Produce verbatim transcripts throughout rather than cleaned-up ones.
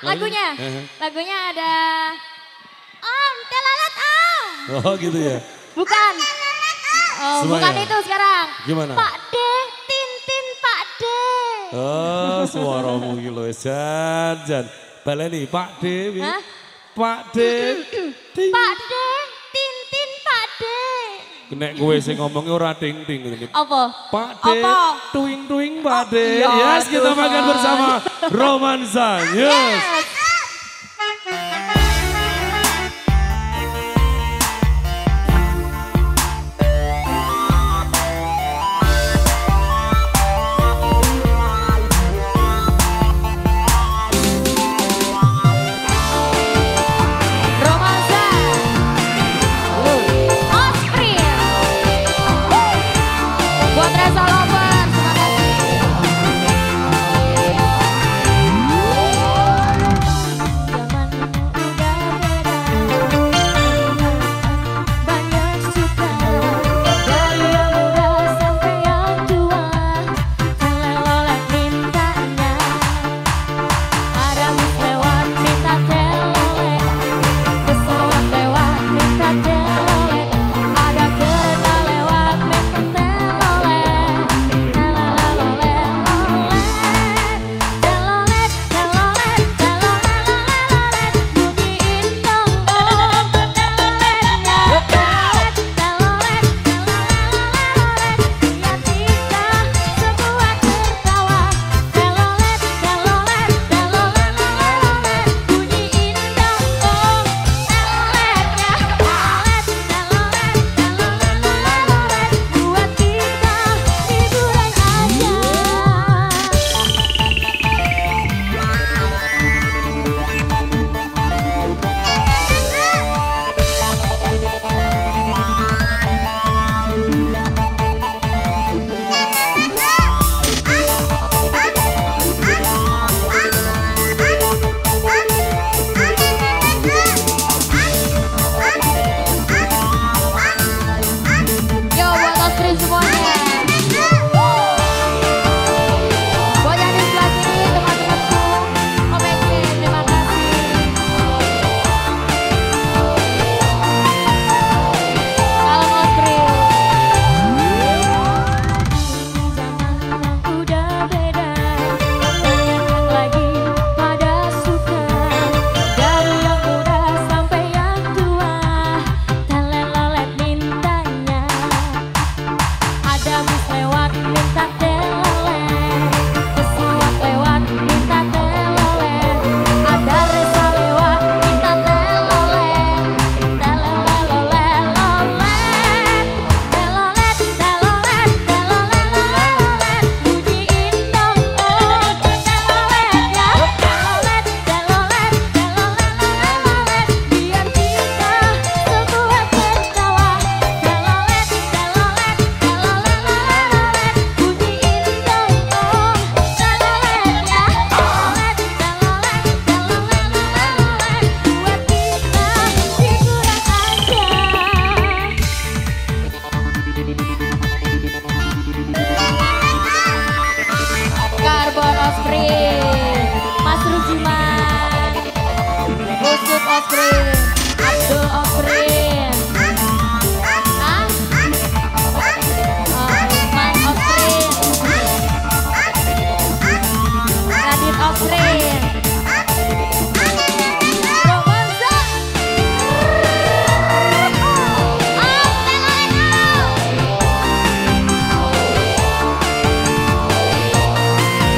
Lagunya, lagunya ada Om, telalat Om. Oh gitu ya? Bukan. Oh, bukan itu sekarang. Gimana? Pak D, Tintin Pak D. Oh, suaramu gitu. Jan, Jan. Baleni, Pak D. Hah? Pak D. Pak D, Tintin Pak D. Nek gue sih ngomongnya ora ting ting gitu. Apa? Pak D, Apa? tuing tuing Pak D. Ya, Yes, kita makan bersama Romansa. Yes. Yes.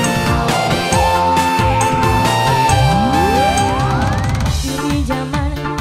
Di zaman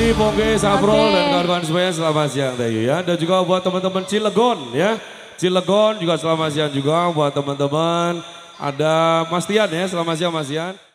Dewi, Poge, Sabrol, Oke. dan kawan-kawan semuanya selamat siang thank you ya. Dan juga buat teman-teman Cilegon ya. Cilegon juga selamat siang juga buat teman-teman. Ada Mas Tian ya, selamat siang Mas Tian.